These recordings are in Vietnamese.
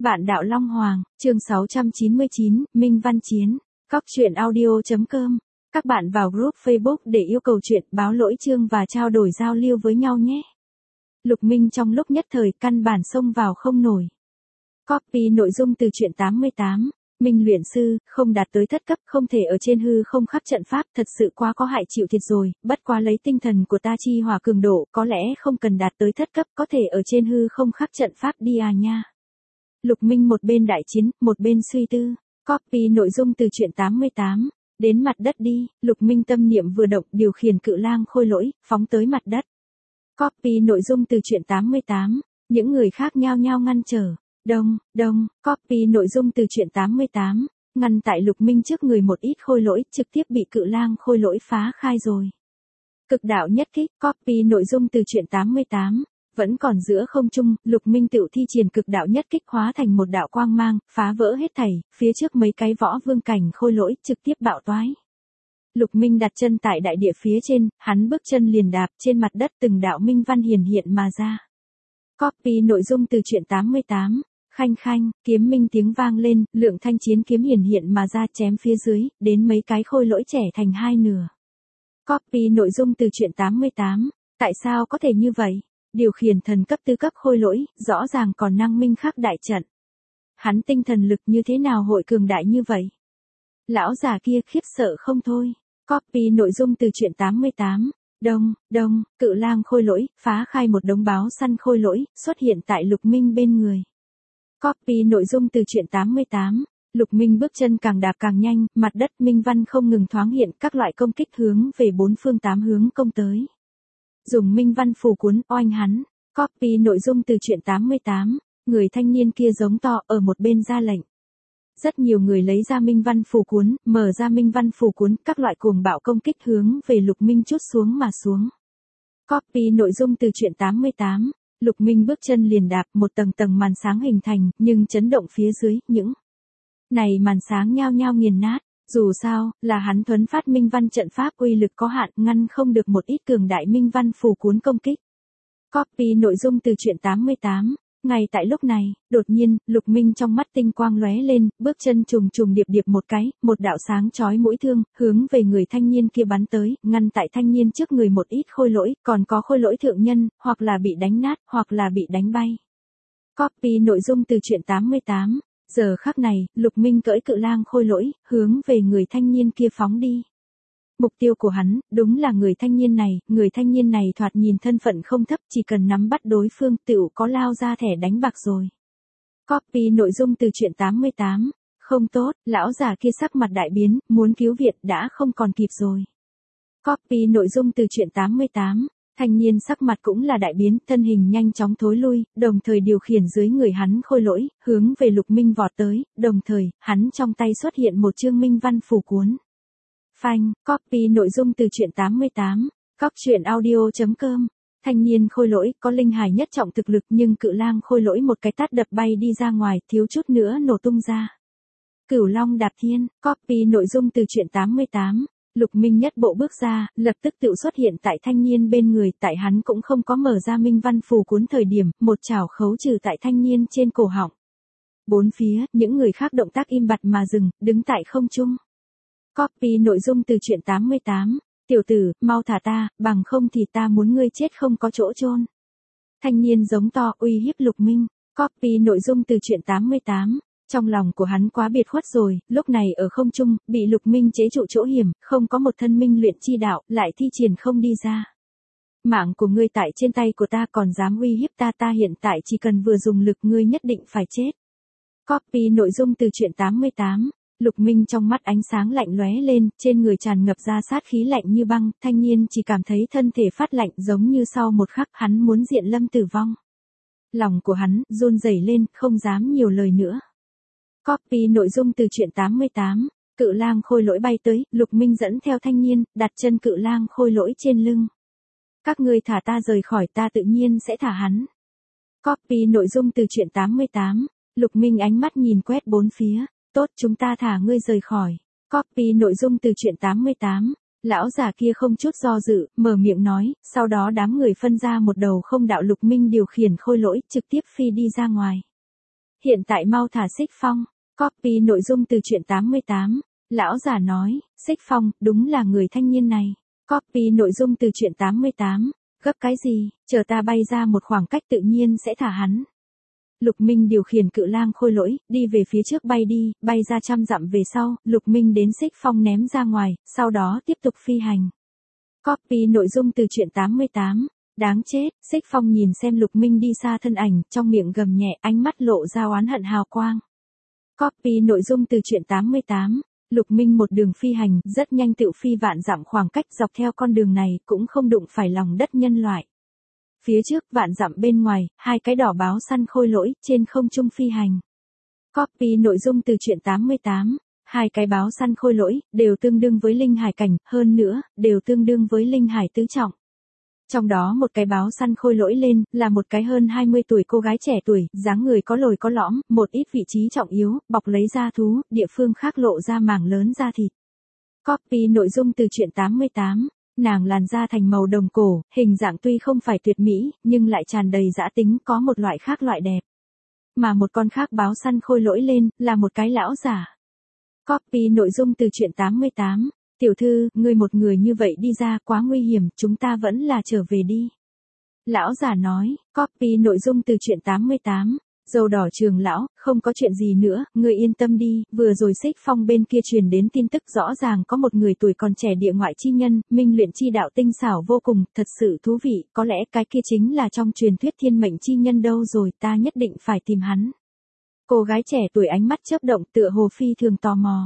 Vạn đạo Long Hoàng, chương 699, Minh Văn Chiến, Cóc truyện audio.com. Các bạn vào group Facebook để yêu cầu chuyện, báo lỗi chương và trao đổi giao lưu với nhau nhé. Lục Minh trong lúc nhất thời căn bản xông vào không nổi. Copy nội dung từ truyện 88. Minh luyện sư, không đạt tới thất cấp, không thể ở trên hư không khắc trận pháp, thật sự quá có hại chịu thiệt rồi, bất quá lấy tinh thần của ta chi hỏa cường độ, có lẽ không cần đạt tới thất cấp, có thể ở trên hư không khắc trận pháp đi à nha. Lục Minh một bên đại chiến, một bên suy tư. Copy nội dung từ truyện 88. Đến mặt đất đi, Lục Minh tâm niệm vừa động, điều khiển cự lang khôi lỗi, phóng tới mặt đất. Copy nội dung từ truyện 88. Những người khác nhao nhao ngăn trở. Đông, copy nội dung từ truyện 88. Ngăn tại Lục Minh trước người một ít khôi lỗi, trực tiếp bị cự lang khôi lỗi phá khai rồi. Cực đạo nhất kích, copy nội dung từ truyện 88. Vẫn còn giữa không trung, Lục Minh tự thi triển cực đạo nhất kích hóa thành một đạo quang mang, phá vỡ hết thảy, phía trước mấy cái võ vương cảnh khôi lỗi, trực tiếp bạo toái. Lục Minh đặt chân tại đại địa phía trên, hắn bước chân liền đạp trên mặt đất từng đạo minh văn hiển hiện mà ra. Copy nội dung từ truyện 88. Khanh, kiếm minh tiếng vang lên, lượng thanh chiến kiếm hiển hiện mà ra chém phía dưới, đến mấy cái khôi lỗi trẻ thành hai nửa. Copy nội dung từ truyện 88. Tại sao có thể như vậy? Điều khiển thần cấp tư cấp khôi lỗi, rõ ràng còn năng minh khắc đại trận. Hắn tinh thần lực như thế nào hội cường đại như vậy? Lão già kia khiếp sợ không thôi. Copy nội dung từ truyện 88. Đông, cự lang khôi lỗi, phá khai một đống báo săn khôi lỗi, xuất hiện tại Lục Minh bên người. Copy nội dung từ truyện 88. Lục Minh bước chân càng đạp càng nhanh, mặt đất minh văn không ngừng thoáng hiện, các loại công kích hướng về bốn phương tám hướng công tới. Dùng minh văn phù cuốn oanh hắn. Copy nội dung từ truyện 88. Người thanh niên kia giống to ở một bên ra lệnh. Rất nhiều người lấy ra minh văn phù cuốn, mở ra minh văn phù cuốn, các loại cuồng bạo công kích hướng về Lục Minh chút xuống mà xuống. Copy nội dung từ truyện 88. Lục Minh bước chân liền đạp, một tầng tầng màn sáng hình thành, nhưng chấn động phía dưới, những này màn sáng nhao nhao nghiền nát. Dù sao, là hắn thuấn phát minh văn trận pháp uy lực có hạn, ngăn không được một ít cường đại minh văn phù cuốn công kích. Copy nội dung từ truyện 88. Ngay tại lúc này, đột nhiên, Lục Minh trong mắt tinh quang lóe lên, bước chân trùng điệp một cái, một đạo sáng chói mũi thương, hướng về người thanh niên kia bắn tới, ngăn tại thanh niên trước người một ít khôi lỗi, còn có khôi lỗi thượng nhân, hoặc là bị đánh nát, hoặc là bị đánh bay. Copy nội dung từ truyện 88. Giờ khắc này, Lục Minh cưỡi cự lang khôi lỗi, hướng về người thanh niên kia phóng đi. Mục tiêu của hắn, đúng là người thanh niên này thoạt nhìn thân phận không thấp, chỉ cần nắm bắt đối phương tựu có lao ra thẻ đánh bạc rồi. Copy nội dung từ truyện 88. Không tốt, lão già kia sắc mặt đại biến, muốn cứu viện đã không còn kịp rồi. Copy nội dung từ truyện 88. Thanh niên sắc mặt cũng là đại biến, thân hình nhanh chóng thối lui, đồng thời điều khiển dưới người hắn khôi lỗi, hướng về Lục Minh vọt tới, đồng thời, hắn trong tay xuất hiện một chương minh văn phù cuốn. Phanh, copy nội dung từ truyện 88. Cóc truyện audio.com. Thanh niên khôi lỗi có linh hải nhất trọng thực lực, nhưng cự lang khôi lỗi một cái tát đập bay đi ra ngoài, thiếu chút nữa nổ tung ra. Cửu Long đạp thiên, copy nội dung từ truyện 88. Lục Minh nhất bộ bước ra, lập tức tự xuất hiện tại thanh niên bên người, tại hắn cũng không có mở ra minh văn phù cuốn thời điểm, một chảo khấu trừ tại thanh niên trên cổ họng. Bốn phía, những người khác động tác im bặt mà dừng, đứng tại không trung. Copy nội dung từ truyện 88. Tiểu tử, mau thả ta, bằng không thì ta muốn ngươi chết không có chỗ chôn. Thanh niên giống to uy hiếp Lục Minh. Copy nội dung từ truyện 88. Trong lòng của hắn quá biệt khuất rồi, lúc này ở không trung, bị Lục Minh chế trụ chỗ hiểm, không có một thân minh luyện chi đạo, lại thi triển không đi ra. Mạng của ngươi tại trên tay của ta, còn dám uy hiếp ta hiện tại chỉ cần vừa dùng lực ngươi nhất định phải chết. Copy nội dung từ truyện 88. Lục Minh trong mắt ánh sáng lạnh lóe lên, trên người tràn ngập ra sát khí lạnh như băng, thanh niên chỉ cảm thấy thân thể phát lạnh giống như sau một khắc hắn muốn diện lâm tử vong. Lòng của hắn run rẩy lên, không dám nhiều lời nữa. Copy nội dung từ truyện 88. Cự lang khôi lỗi bay tới, Lục Minh dẫn theo thanh niên, đặt chân cự lang khôi lỗi trên lưng. Các ngươi thả ta rời khỏi, ta tự nhiên sẽ thả hắn. Copy nội dung từ truyện 88. Lục Minh ánh mắt nhìn quét bốn phía. Tốt, chúng ta thả ngươi rời khỏi. Copy nội dung từ truyện 88. Lão già kia không chút do dự, mở miệng nói, sau đó đám người phân ra một đầu không đạo. Lục Minh điều khiển khôi lỗi, trực tiếp phi đi ra ngoài. hiện tại mau thả Xích Phong. Copy nội dung từ truyện 88. Lão già nói, Xích Phong, đúng là người thanh niên này. Copy nội dung từ truyện 88. Gấp cái gì, chờ ta bay ra một khoảng cách tự nhiên sẽ thả hắn. Lục Minh điều khiển cự lang khôi lỗi, đi về phía trước bay ra 100 dặm về sau, Lục Minh đến Xích Phong ném ra ngoài, sau đó tiếp tục phi hành. Copy nội dung từ truyện 88. Đáng chết, Xích Phong nhìn xem Lục Minh đi xa thân ảnh, trong miệng gầm nhẹ, ánh mắt lộ ra oán hận hào quang. Copy nội dung từ truyện 88. Lục Minh một đường phi hành, rất nhanh tự phi vạn dặm khoảng cách dọc theo con đường này, cũng không đụng phải lòng đất nhân loại. Phía trước, vạn dặm bên ngoài, hai cái đỏ báo săn khôi lỗi, trên không trung phi hành. Copy nội dung từ truyện 88. Hai cái báo săn khôi lỗi, đều tương đương với linh hải cảnh, hơn nữa, đều tương đương với linh hải tứ trọng. Trong đó một cái báo săn khôi lỗi lên, là một cái hơn 20 tuổi cô gái trẻ tuổi, dáng người có lồi có lõm, một ít vị trí trọng yếu, bọc lấy da thú, địa phương khác lộ ra mảng lớn da thịt. Copy nội dung từ truyện 88. Nàng làn da thành màu đồng cổ, hình dạng tuy không phải tuyệt mỹ, nhưng lại tràn đầy dã tính, có một loại khác loại đẹp. Mà một con khác báo săn khôi lỗi lên, là một cái lão giả. Copy nội dung từ truyện 88. Tiểu thư, ngươi một người như vậy đi ra quá nguy hiểm, chúng ta vẫn là trở về đi. Lão giả nói, copy nội dung từ truyện 88. Dầu đỏ trường lão, không có chuyện gì nữa, ngươi yên tâm đi, vừa rồi Xích Phong bên kia truyền đến tin tức rõ ràng có một người tuổi còn trẻ địa ngoại chi nhân, minh luyện chi đạo tinh xảo vô cùng, thật sự thú vị, có lẽ cái kia chính là trong truyền thuyết thiên mệnh chi nhân đâu rồi, ta nhất định phải tìm hắn. Cô gái trẻ tuổi ánh mắt chớp động tựa hồ phi thường tò mò.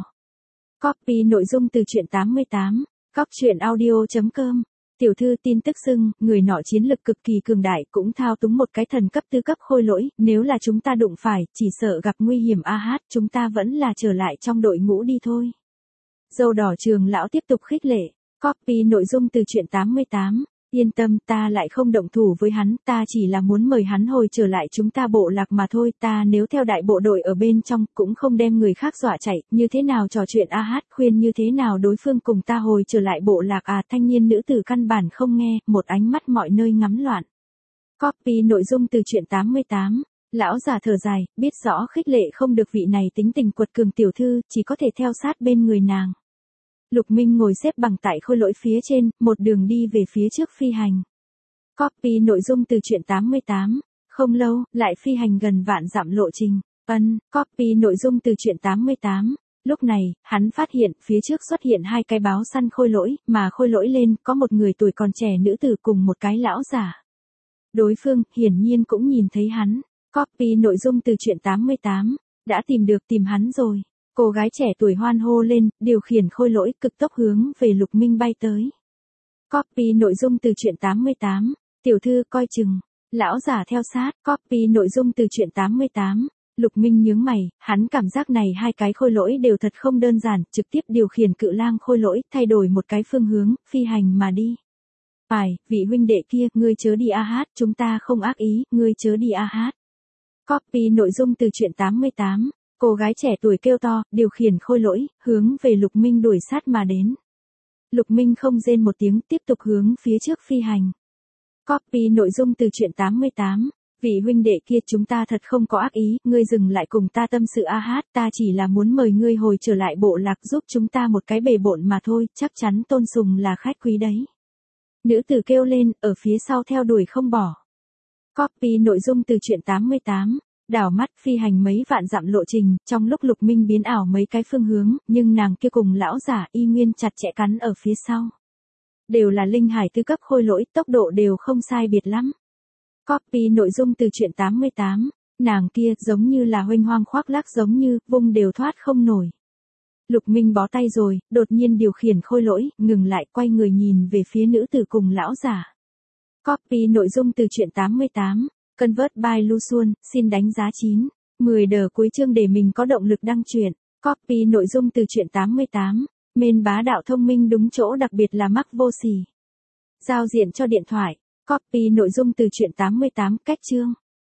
Copy nội dung từ truyện 88. Coptruyện.audio.com. Tiểu thư tin tức xưng, người nọ chiến lực cực kỳ cường đại, cũng thao túng một cái thần cấp tư cấp khôi lỗi, nếu là chúng ta đụng phải, chỉ sợ gặp nguy hiểm chúng ta vẫn là trở lại trong đội ngũ đi thôi. Dâu đỏ trường lão tiếp tục khích lệ. Copy nội dung từ truyện 88. Yên tâm, ta lại không động thủ với hắn, ta chỉ là muốn mời hắn hồi trở lại chúng ta bộ lạc mà thôi, ta nếu theo đại bộ đội ở bên trong, cũng không đem người khác dọa chạy, như thế nào trò chuyện khuyên như thế nào đối phương cùng ta hồi trở lại bộ lạc thanh niên nữ tử căn bản không nghe, một ánh mắt mọi nơi ngắm loạn. Copy nội dung từ truyện 88. Lão già thở dài, biết rõ khích lệ không được vị này tính tình quật cường tiểu thư, chỉ có thể theo sát bên người nàng. Lục Minh ngồi xếp bằng tại khôi lỗi phía trên, một đường đi về phía trước phi hành. Copy nội dung từ truyện 88. Không lâu, lại phi hành gần vạn dặm lộ trình. Copy nội dung từ truyện 88. Lúc này, hắn phát hiện phía trước xuất hiện hai cái báo săn khôi lỗi, mà khôi lỗi lên có một người tuổi còn trẻ nữ tử cùng một cái lão giả. Đối phương, hiển nhiên cũng nhìn thấy hắn. Copy nội dung từ truyện 88. Đã tìm hắn rồi. Cô gái trẻ tuổi hoan hô lên, điều khiển khôi lỗi cực tốc hướng về Lục Minh bay tới. Copy nội dung từ truyện 88. Tiểu thư coi chừng. Lão giả theo sát. Copy nội dung từ truyện 88. Lục Minh nhướng mày, hắn cảm giác này hai cái khôi lỗi đều thật không đơn giản, trực tiếp điều khiển cự lang khôi lỗi, thay đổi một cái phương hướng, phi hành mà đi. Vị huynh đệ kia, ngươi chớ đi chúng ta không ác ý, ngươi chớ đi Copy nội dung từ truyện 88. Cô gái trẻ tuổi kêu to, điều khiển khôi lỗi, hướng về Lục Minh đuổi sát mà đến. Lục Minh không rên một tiếng, tiếp tục hướng phía trước phi hành. Copy nội dung từ truyện 88. Vị huynh đệ kia chúng ta thật không có ác ý, ngươi dừng lại cùng ta tâm sự ta chỉ là muốn mời ngươi hồi trở lại bộ lạc giúp chúng ta một cái bề bộn mà thôi, chắc chắn tôn sùng là khách quý đấy. Nữ tử kêu lên, ở phía sau theo đuổi không bỏ. Copy nội dung từ truyện 88. Đảo mắt phi hành mấy vạn dặm lộ trình, trong lúc Lục Minh biến ảo mấy cái phương hướng, nhưng nàng kia cùng lão giả y nguyên chặt chẽ cắn ở phía sau. Đều là linh hải tứ cấp khôi lỗi, tốc độ đều không sai biệt lắm. Copy nội dung từ truyện 88. Nàng kia giống như là huênh hoang khoác lác giống như, vung đều thoát không nổi. Lục Minh bó tay rồi, đột nhiên điều khiển khôi lỗi, ngừng lại quay người nhìn về phía nữ tử cùng lão giả. Copy nội dung từ truyện 88. Convert by Luxuan, xin đánh giá 9. 10 đờ cuối chương để mình có động lực đăng truyện. Copy nội dung từ truyện 88. Mên bá đạo thông minh đúng chỗ đặc biệt là mắc vô sỉ. Giao diện cho điện thoại. Copy nội dung từ truyện 88 cách chương.